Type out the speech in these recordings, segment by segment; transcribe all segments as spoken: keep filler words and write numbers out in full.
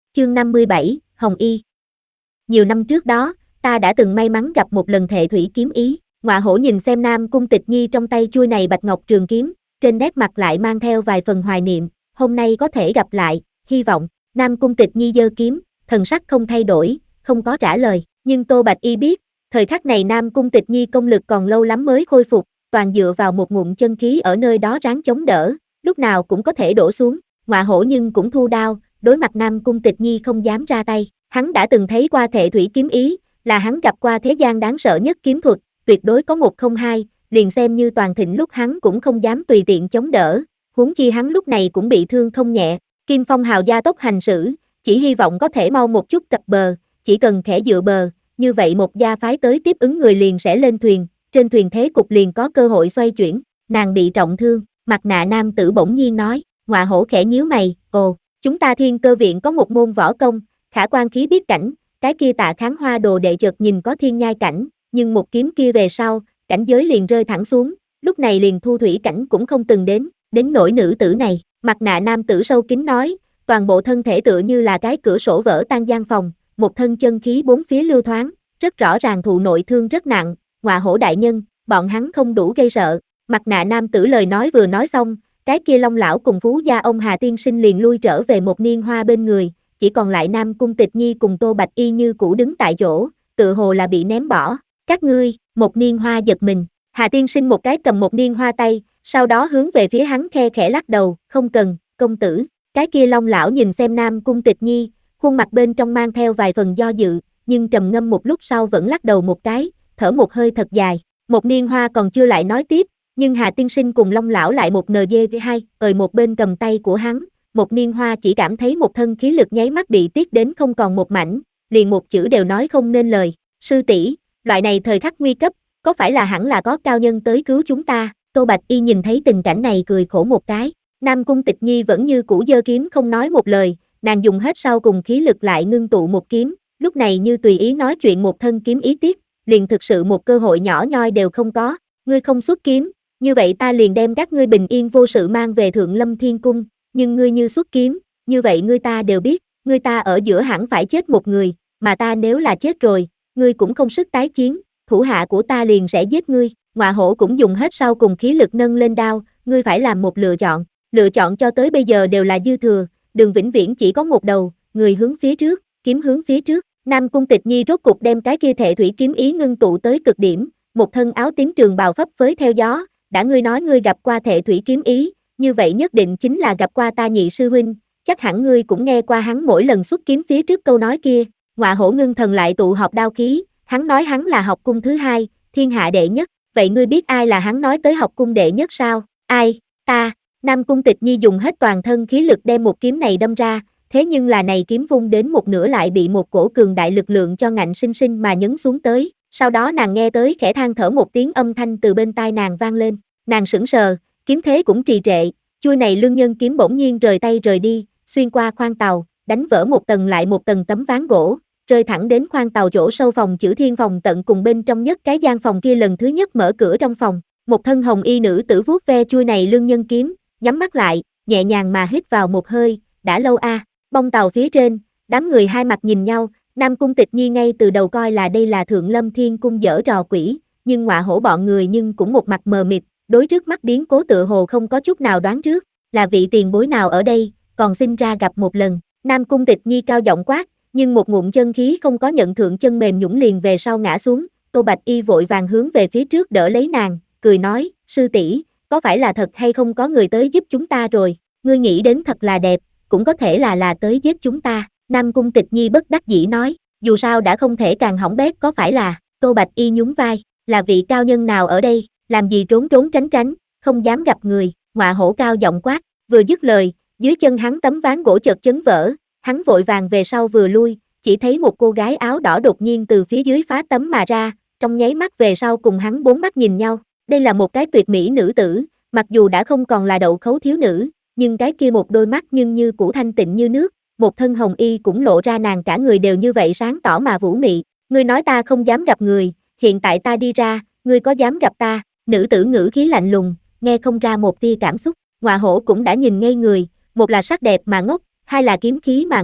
Chương năm mươi bảy, Hồng Y. Nhiều năm trước đó, ta đã từng may mắn gặp một lần Thệ Thủy kiếm ý. Ngọa hổ nhìn xem Nam Cung Tịch Nhi trong tay chuôi này bạch ngọc trường kiếm, trên nét mặt lại mang theo vài phần hoài niệm, hôm nay có thể gặp lại, hy vọng. Nam Cung Tịch Nhi giơ kiếm, thần sắc không thay đổi, không có trả lời, nhưng Tô Bạch Y biết, thời khắc này Nam Cung Tịch Nhi công lực còn lâu lắm mới khôi phục, toàn dựa vào một ngụm chân khí ở nơi đó ráng chống đỡ, lúc nào cũng có thể đổ xuống. Ngọa hổ nhưng cũng thu đao, đối mặt Nam Cung Tịch Nhi không dám ra tay. Hắn đã từng thấy qua Thệ Thủy kiếm ý, là hắn gặp qua thế gian đáng sợ nhất kiếm thuật, tuyệt đối có một không hai, liền xem như toàn thịnh lúc hắn cũng không dám tùy tiện chống đỡ, huống chi hắn lúc này cũng bị thương không nhẹ. Kim Phong hào gia tốc hành xử, chỉ hy vọng có thể mau một chút cập bờ, chỉ cần khẽ dựa bờ, như vậy một gia phái tới tiếp ứng người liền sẽ lên thuyền, trên thuyền thế cục liền có cơ hội xoay chuyển. Nàng bị trọng thương, mặt nạ nam tử bỗng nhiên nói. Ngọa hổ khẽ nhíu mày, ồ, chúng ta Thiên Cơ viện có một môn võ công, khả quan khí biết cảnh, cái kia Tạ Kháng Hoa đồ đệ chợt nhìn có thiên nhai cảnh, nhưng một kiếm kia về sau, cảnh giới liền rơi thẳng xuống, lúc này liền thu thủy cảnh cũng không từng đến, đến nỗi nữ tử này. Mặt nạ nam tử sâu kín nói, toàn bộ thân thể tựa như là cái cửa sổ vỡ tan gian phòng, một thân chân khí bốn phía lưu thoáng, rất rõ ràng thụ nội thương rất nặng. Ngọa hổ đại nhân, bọn hắn không đủ gây sợ. Mặt nạ nam tử lời nói vừa nói xong, cái kia Long lão cùng Phú gia ông Hà tiên sinh liền lui trở về một niên hoa bên người, chỉ còn lại Nam Cung Tịch Nhi cùng Tô Bạch Y như cũ đứng tại chỗ, tự hồ là bị ném bỏ. Các ngươi, một niên hoa giật mình, Hà tiên sinh một cái cầm một niên hoa tay, sau đó hướng về phía hắn khe khẽ lắc đầu, không cần, công tử. Cái kia Long lão nhìn xem Nam Cung Tịch Nhi, khuôn mặt bên trong mang theo vài phần do dự, nhưng trầm ngâm một lúc sau vẫn lắc đầu một cái, thở một hơi thật dài. Một niên hoa còn chưa lại nói tiếp, nhưng Hà tiên sinh cùng Long lão lại một en giê vê hai, ở một bên cầm tay của hắn, một niên hoa chỉ cảm thấy một thân khí lực nháy mắt bị tiết đến không còn một mảnh, liền một chữ đều nói không nên lời. Sư tỷ, loại này thời khắc nguy cấp, có phải là hẳn là có cao nhân tới cứu chúng ta? Tô Bạch Y nhìn thấy tình cảnh này cười khổ một cái. Nam Cung Tịch Nhi vẫn như cũ giơ kiếm không nói một lời, nàng dùng hết sau cùng khí lực lại ngưng tụ một kiếm, lúc này như tùy ý nói chuyện một thân kiếm ý tiết, liền thực sự một cơ hội nhỏ nhoi đều không có. Ngươi không xuất kiếm, như vậy ta liền đem các ngươi bình yên vô sự mang về Thượng Lâm Thiên Cung, nhưng ngươi như xuất kiếm, như vậy ngươi ta đều biết, ngươi ta ở giữa hẳn phải chết một người, mà ta nếu là chết rồi, ngươi cũng không sức tái chiến, thủ hạ của ta liền sẽ giết ngươi. Ngọa hổ cũng dùng hết sau cùng khí lực nâng lên đao, ngươi phải làm một lựa chọn, lựa chọn cho tới bây giờ đều là dư thừa, đường vĩnh viễn chỉ có một đầu, người hướng phía trước, kiếm hướng phía trước. Nam Cung Tịch Nhi rốt cục đem cái kia Thệ Thủy kiếm ý ngưng tụ tới cực điểm, một thân áo tím trường bào phấp phới theo gió. Đã ngươi nói ngươi gặp qua Thệ Thủy kiếm ý, như vậy nhất định chính là gặp qua ta nhị sư huynh, chắc hẳn ngươi cũng nghe qua hắn mỗi lần xuất kiếm phía trước câu nói kia. Ngọa hổ ngưng thần lại tụ họp đao khí, hắn nói hắn là học cung thứ hai, thiên hạ đệ nhất, vậy ngươi biết ai là hắn nói tới học cung đệ nhất sao? Ai? Ta. Nam Cung Tịch Nhi dùng hết toàn thân khí lực đem một kiếm này đâm ra, thế nhưng là này kiếm vung đến một nửa lại bị một cổ cường đại lực lượng cho ngạnh sinh sinh mà nhấn xuống tới. Sau đó nàng nghe tới khẽ than thở một tiếng âm thanh từ bên tai nàng vang lên, nàng sững sờ, kiếm thế cũng trì trệ, chuôi này lương nhân kiếm bỗng nhiên rời tay rời đi, xuyên qua khoang tàu, đánh vỡ một tầng lại một tầng tấm ván gỗ, rơi thẳng đến khoang tàu chỗ sâu phòng chữ thiên phòng tận cùng bên trong nhất cái gian phòng kia. Lần thứ nhất mở cửa trong phòng, một thân hồng y nữ tử vuốt ve chuôi này lương nhân kiếm, nhắm mắt lại, nhẹ nhàng mà hít vào một hơi, đã lâu a. À. Bong tàu phía trên, đám người hai mặt nhìn nhau. Nam Cung Tịch Nhi ngay từ đầu coi là đây là Thượng Lâm Thiên Cung dở trò quỷ, nhưng Ngọa hổ bọn người nhưng cũng một mặt mờ mịt, đối trước mắt biến cố tựa hồ không có chút nào đoán trước, là vị tiền bối nào ở đây, còn sinh ra gặp một lần. Nam Cung Tịch Nhi cao giọng quát, nhưng một ngụm chân khí không có nhận thượng, chân mềm nhũn liền về sau ngã xuống. Tô Bạch Y vội vàng hướng về phía trước đỡ lấy nàng, cười nói, sư tỷ, có phải là thật hay không có người tới giúp chúng ta rồi, ngươi nghĩ đến thật là đẹp, cũng có thể là là tới giết chúng ta. Nam Cung Tịch Nhi bất đắc dĩ nói, dù sao đã không thể càng hỏng bét có phải là. Tô Bạch Y nhún vai, là vị cao nhân nào ở đây, làm gì trốn trốn tránh tránh, không dám gặp người. Ngọa hổ cao giọng quát, vừa dứt lời, dưới chân hắn tấm ván gỗ chợt chấn vỡ, hắn vội vàng về sau vừa lui, chỉ thấy một cô gái áo đỏ đột nhiên từ phía dưới phá tấm mà ra, trong nháy mắt về sau cùng hắn bốn mắt nhìn nhau. Đây là một cái tuyệt mỹ nữ tử, mặc dù đã không còn là đậu khấu thiếu nữ, nhưng cái kia một đôi mắt nhưng như cũ thanh tịnh như nước, một thân hồng y cũng lộ ra nàng cả người đều như vậy sáng tỏ mà vũ mị. Ngươi nói ta không dám gặp người, hiện tại ta đi ra, ngươi có dám gặp ta? Nữ tử ngữ khí lạnh lùng, nghe không ra một tia cảm xúc. Ngọa hổ cũng đã nhìn ngây người, một là sắc đẹp mà ngốc, hai là kiếm khí mà ngốc,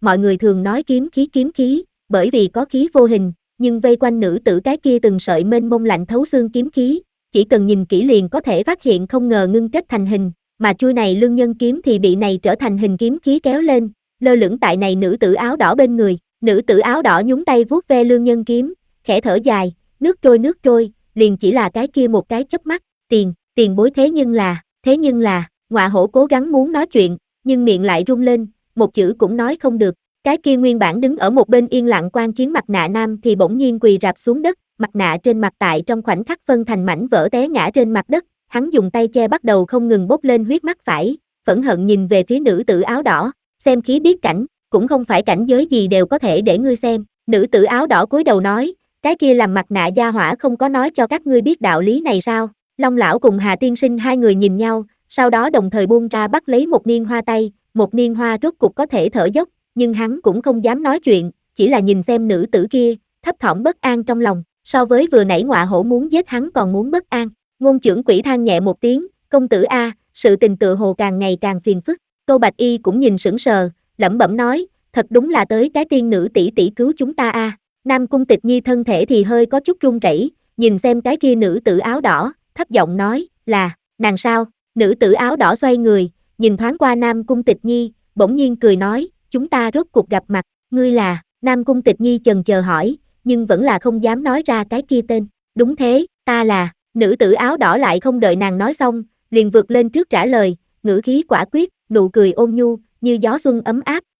mọi người thường nói kiếm khí kiếm khí, bởi vì có khí vô hình, nhưng vây quanh nữ tử cái kia từng sợi mênh mông lạnh thấu xương kiếm khí, chỉ cần nhìn kỹ liền có thể phát hiện không ngờ ngưng kết thành hình, mà chuôi này lương nhân kiếm thì bị này trở thành hình kiếm khí kéo lên, lơ lửng tại này nữ tử áo đỏ bên người, nữ tử áo đỏ nhún tay vuốt ve lương nhân kiếm, khẽ thở dài, nước trôi nước trôi, liền chỉ là cái kia một cái chớp mắt, tiền, tiền bối thế nhưng là, thế nhưng là, Ngọa Hổ cố gắng muốn nói chuyện, nhưng miệng lại run lên, một chữ cũng nói không được. Cái kia nguyên bản đứng ở một bên yên lặng quan chiến mặt nạ nam thì bỗng nhiên quỳ rạp xuống đất, mặt nạ trên mặt tại trong khoảnh khắc phân thành mảnh vỡ té ngã trên mặt đất, hắn dùng tay che bắt đầu không ngừng bốc lên huyết mắt phải, phẫn hận nhìn về phía nữ tử áo đỏ, xem khí biết cảnh, cũng không phải cảnh giới gì đều có thể để ngươi xem, nữ tử áo đỏ cúi đầu nói, cái kia làm mặt nạ gia hỏa không có nói cho các ngươi biết đạo lý này sao, Long lão cùng Hà tiên sinh hai người nhìn nhau, sau đó đồng thời buông ra bắt lấy một niên hoa tay, một niên hoa rốt cục có thể thở dốc, nhưng hắn cũng không dám nói chuyện, chỉ là nhìn xem nữ tử kia, thấp thỏm bất an trong lòng, so với vừa nãy Ngọa Hổ muốn giết hắn còn muốn bất an. Ngôn trưởng quỷ than nhẹ một tiếng, công tử a, sự tình tự hồ càng ngày càng phiền phức. Câu Bạch Y cũng nhìn sững sờ, lẩm bẩm nói, thật đúng là tới cái tiên nữ tỷ tỷ cứu chúng ta a. Nam Cung Tịch Nhi thân thể thì hơi có chút run rẩy, nhìn xem cái kia nữ tử áo đỏ, thấp giọng nói, là, nàng sao? Nữ tử áo đỏ xoay người, nhìn thoáng qua Nam Cung Tịch Nhi, bỗng nhiên cười nói, chúng ta rốt cuộc gặp mặt, ngươi là, Nam Cung Tịch Nhi chần chờ hỏi, nhưng vẫn là không dám nói ra cái kia tên, đúng thế, ta là, nữ tử áo đỏ lại không đợi nàng nói xong, liền vượt lên trước trả lời, ngữ khí quả quyết, nụ cười ôn nhu, như gió xuân ấm áp,